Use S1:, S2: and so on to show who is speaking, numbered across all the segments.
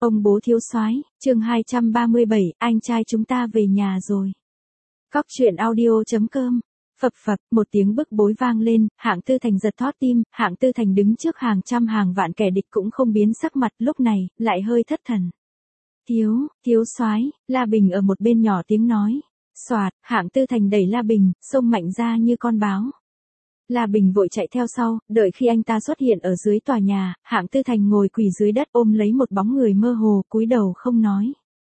S1: Ông bố thiếu soái, chương 237, anh trai chúng ta về nhà rồi. Cóc truyện audio.com. Phập phập, một tiếng bức bối vang lên, Hạng Tư Thành giật thót tim, Hạng Tư Thành đứng trước hàng trăm hàng vạn kẻ địch cũng không biến sắc mặt, lúc này, lại hơi thất thần. Thiếu soái, La Bình ở một bên nhỏ tiếng nói. Soạt, Hạng Tư Thành đẩy La Bình, xông mạnh ra như con báo. La Bình vội chạy theo sau, đợi khi anh ta xuất hiện ở dưới tòa nhà, Hạng Tư Thành ngồi quỳ dưới đất ôm lấy một bóng người mơ hồ, cúi đầu không nói.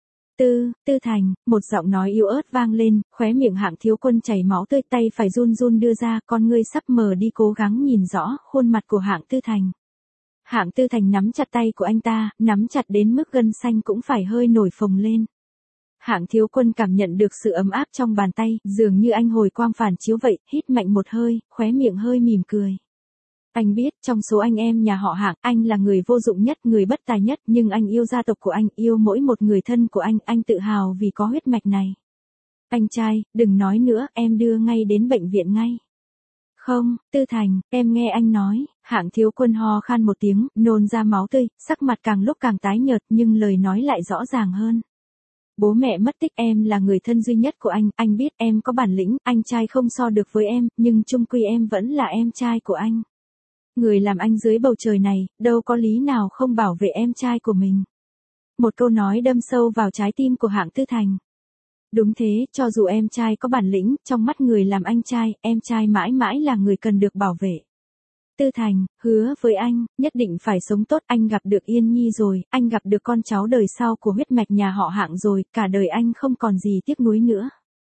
S1: Tư Thành, một giọng nói yếu ớt vang lên, khóe miệng Hạng Thiếu Quân chảy máu tươi, tay phải run run đưa ra, con ngươi sắp mờ đi cố gắng nhìn rõ khuôn mặt của Hạng Tư Thành. Hạng Tư Thành nắm chặt tay của anh ta, nắm chặt đến mức gân xanh cũng phải hơi nổi phồng lên. Hạng Thiếu Quân cảm nhận được sự ấm áp trong bàn tay, dường như anh hồi quang phản chiếu vậy, hít mạnh một hơi, khóe miệng hơi mỉm cười. Anh biết, trong số anh em nhà họ Hạng, anh là người vô dụng nhất, người bất tài nhất, nhưng anh yêu gia tộc của anh, yêu mỗi một người thân của anh tự hào vì có huyết mạch này. Anh trai, đừng nói nữa, em đưa ngay đến bệnh viện ngay. Không, Tư Thành, em nghe anh nói. Hạng Thiếu Quân ho khan một tiếng, nôn ra máu tươi, sắc mặt càng lúc càng tái nhợt nhưng lời nói lại rõ ràng hơn. Bố mẹ mất tích, em là người thân duy nhất của anh biết em có bản lĩnh, anh trai không so được với em, nhưng chung quy em vẫn là em trai của anh. Người làm anh dưới bầu trời này, đâu có lý nào không bảo vệ em trai của mình. Một câu nói đâm sâu vào trái tim của Hạng Tư Thành. Đúng thế, cho dù em trai có bản lĩnh, trong mắt người làm anh trai, em trai mãi mãi là người cần được bảo vệ. Tư Thành, hứa với anh, nhất định phải sống tốt, anh gặp được Yên Nhi rồi, anh gặp được con cháu đời sau của huyết mạch nhà họ Hạng rồi, cả đời anh không còn gì tiếc nuối nữa.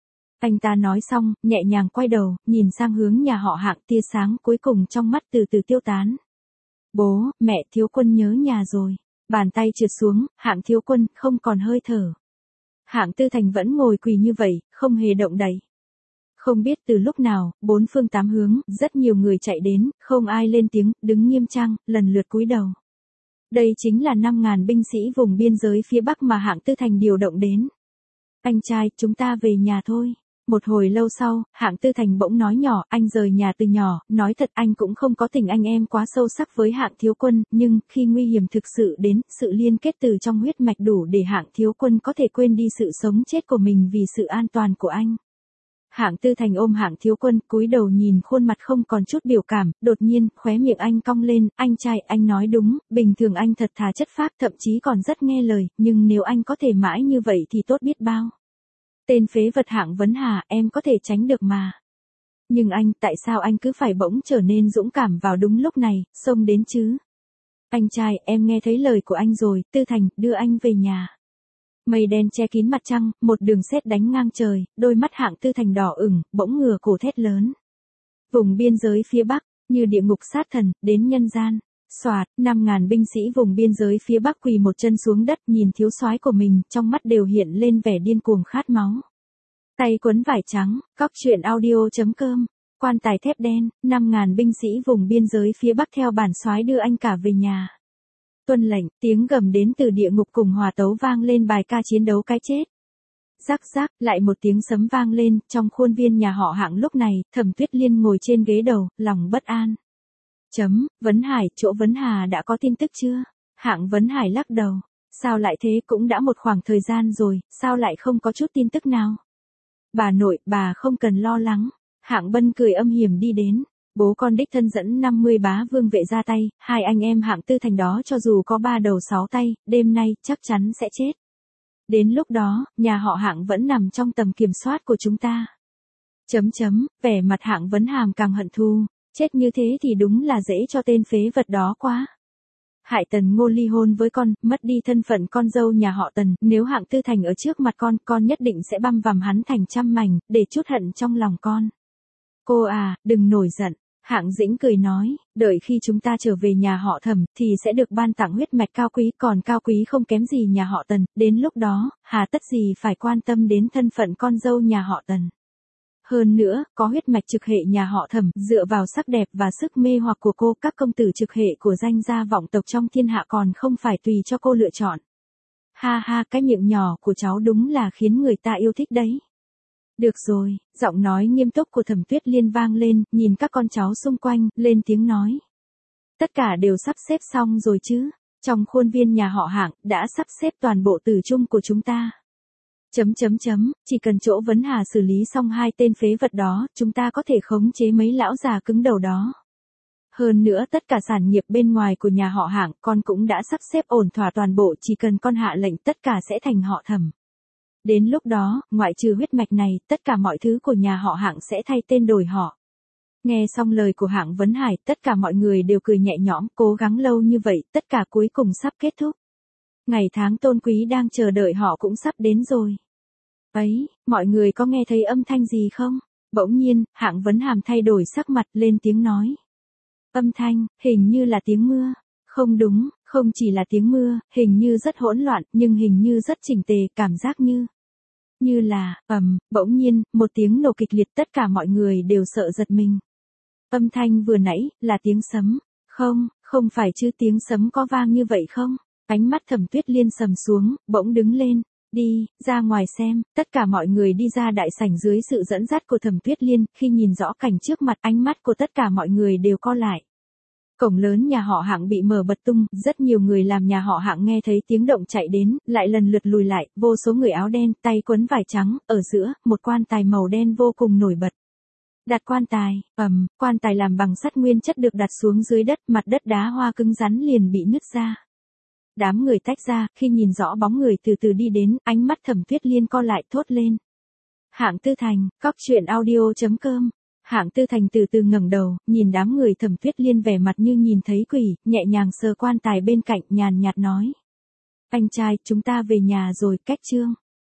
S1: Anh ta nói xong, nhẹ nhàng quay đầu, nhìn sang hướng nhà họ Hạng, tia sáng cuối cùng trong mắt từ từ tiêu tán. Bố, mẹ, Thiếu Quân nhớ nhà rồi. Bàn tay trượt xuống, Hạng Thiếu Quân không còn hơi thở. Hạng Tư Thành vẫn ngồi quỳ như vậy, không hề động đậy. Không biết từ lúc nào, bốn phương tám hướng, rất nhiều người chạy đến, không ai lên tiếng, đứng nghiêm trang, lần lượt cúi đầu. Đây chính là 5.000 binh sĩ vùng biên giới phía Bắc mà Hạng Tư Thành điều động đến. Anh trai, chúng ta về nhà thôi. Một hồi lâu sau, Hạng Tư Thành bỗng nói nhỏ, anh rời nhà từ nhỏ, nói thật anh cũng không có tình anh em quá sâu sắc với Hạng Thiếu Quân, nhưng khi nguy hiểm thực sự đến, sự liên kết từ trong huyết mạch đủ để Hạng Thiếu Quân có thể quên đi sự sống chết của mình vì sự an toàn của anh. Hạng Tư Thành ôm Hạng Thiếu Quân, cúi đầu nhìn khuôn mặt không còn chút biểu cảm, đột nhiên, khóe miệng anh cong lên, anh trai, anh nói đúng, bình thường anh thật thà chất phác, thậm chí còn rất nghe lời, nhưng nếu anh có thể mãi như vậy thì tốt biết bao. Tên phế vật Hạng Vấn Hà, em có thể tránh được mà. Nhưng anh, tại sao anh cứ phải bỗng trở nên dũng cảm vào đúng lúc này, xông đến chứ? Anh trai, em nghe thấy lời của anh rồi, Tư Thành, đưa anh về nhà. Mây đen che kín mặt trăng, một đường sét đánh ngang trời, đôi mắt Hạng Tư Thành đỏ ửng, bỗng ngửa cổ thét lớn. Vùng biên giới phía Bắc, như địa ngục sát thần, đến nhân gian. Soạt, 5.000 binh sĩ vùng biên giới phía Bắc quỳ một chân xuống đất nhìn thiếu soái của mình, trong mắt đều hiện lên vẻ điên cuồng khát máu. Tay quấn vải trắng, cóc truyện audio.com, quan tài thép đen, 5.000 binh sĩ vùng biên giới phía Bắc theo bản soái đưa anh cả về nhà. Tuân lệnh, tiếng gầm đến từ địa ngục cùng hòa tấu vang lên bài ca chiến đấu cái chết. Rắc rắc, lại một tiếng sấm vang lên, trong khuôn viên nhà họ Hạng lúc này, Thẩm Tuyết Liên ngồi trên ghế đầu, lòng bất an. Vấn Hải, chỗ Vấn Hà đã có tin tức chưa? Hạng Vấn Hải lắc đầu. Sao lại thế, cũng đã một khoảng thời gian rồi, sao lại không có chút tin tức nào? Bà nội, bà không cần lo lắng. Hạng Bân cười âm hiểm đi đến. Bố con đích thân dẫn 50 bá vương vệ ra tay, hai anh em Hạng Tư Thành đó cho dù có 3 đầu 6 tay, đêm nay chắc chắn sẽ chết. Đến lúc đó, nhà họ Hạng vẫn nằm trong tầm kiểm soát của chúng ta. Vẻ mặt Hạng Vấn Hàm càng hận thù. Chết như thế thì đúng là dễ cho tên phế vật đó quá. Hại Tần Ngô ly hôn với con, mất đi thân phận con dâu nhà họ Tần, nếu Hạng Tư Thành ở trước mặt con nhất định sẽ băm vằm hắn thành trăm mảnh, để trút hận trong lòng con. Cô à, đừng nổi giận. Hạng Dĩnh cười nói, đợi khi chúng ta trở về nhà họ Thẩm, thì sẽ được ban tặng huyết mạch cao quý, còn cao quý không kém gì nhà họ Tần, đến lúc đó, hà tất gì phải quan tâm đến thân phận con dâu nhà họ Tần. Hơn nữa, có huyết mạch trực hệ nhà họ Thẩm, dựa vào sắc đẹp và sức mê hoặc của cô, các công tử trực hệ của danh gia vọng tộc trong thiên hạ còn không phải tùy cho cô lựa chọn. Ha ha, cái miệng nhỏ của cháu đúng là khiến người ta yêu thích đấy. Được rồi, giọng nói nghiêm túc của Thẩm Tuyết Liên vang lên, nhìn các con cháu xung quanh, lên tiếng nói. Tất cả đều sắp xếp xong rồi chứ? Trong khuôn viên nhà họ Hạng, đã sắp xếp toàn bộ tử chung của chúng ta. Chỉ cần chỗ Vấn Hà xử lý xong hai tên phế vật đó, chúng ta có thể khống chế mấy lão già cứng đầu đó. Hơn nữa tất cả sản nghiệp bên ngoài của nhà họ Hạng, con cũng đã sắp xếp ổn thỏa toàn bộ, chỉ cần con hạ lệnh tất cả sẽ thành họ Thẩm. Đến lúc đó, ngoại trừ huyết mạch này, tất cả mọi thứ của nhà họ Hạng sẽ thay tên đổi họ. Nghe xong lời của Hạng Vấn Hải, tất cả mọi người đều cười nhẹ nhõm, cố gắng lâu như vậy, tất cả cuối cùng sắp kết thúc. Ngày tháng tôn quý đang chờ đợi họ cũng sắp đến rồi. Ấy, mọi người có nghe thấy âm thanh gì không? Bỗng nhiên, Hạng Vấn Hàm thay đổi sắc mặt lên tiếng nói. Âm thanh, hình như là tiếng mưa. Không đúng, không chỉ là tiếng mưa, hình như rất hỗn loạn, nhưng hình như rất chỉnh tề, cảm giác như là, bỗng nhiên, một tiếng nổ kịch liệt, tất cả mọi người đều sợ giật mình. Âm thanh vừa nãy, là tiếng sấm. Không phải chứ, tiếng sấm có vang như vậy không? Ánh mắt Thẩm Tuyết Liên sầm xuống, bỗng đứng lên. Đi, ra ngoài xem, tất cả mọi người đi ra đại sảnh dưới sự dẫn dắt của Thẩm Tuyết Liên, khi nhìn rõ cảnh trước mặt, ánh mắt của tất cả mọi người đều co lại. Cổng lớn nhà họ Hạng bị mở bật tung, rất nhiều người làm nhà họ Hạng nghe thấy tiếng động chạy đến, lại lần lượt lùi lại, vô số người áo đen, tay quấn vải trắng, ở giữa, một quan tài màu đen vô cùng nổi bật. Đặt quan tài, quan tài làm bằng sắt nguyên chất được đặt xuống dưới đất, mặt đất đá hoa cứng rắn liền bị nứt ra. Đám người tách ra, khi nhìn rõ bóng người từ từ đi đến, ánh mắt Thẩm Tuyết Liên co lại, thốt lên. Hạng Tư Thành, coctruyện.audio.com. Hạng Tư Thành từ từ ngẩng đầu, nhìn đám người Thẩm Tuyết Liên vẻ mặt như nhìn thấy quỷ, nhẹ nhàng sờ quan tài bên cạnh, nhàn nhạt nói. Anh trai, chúng ta về nhà rồi, cách chương.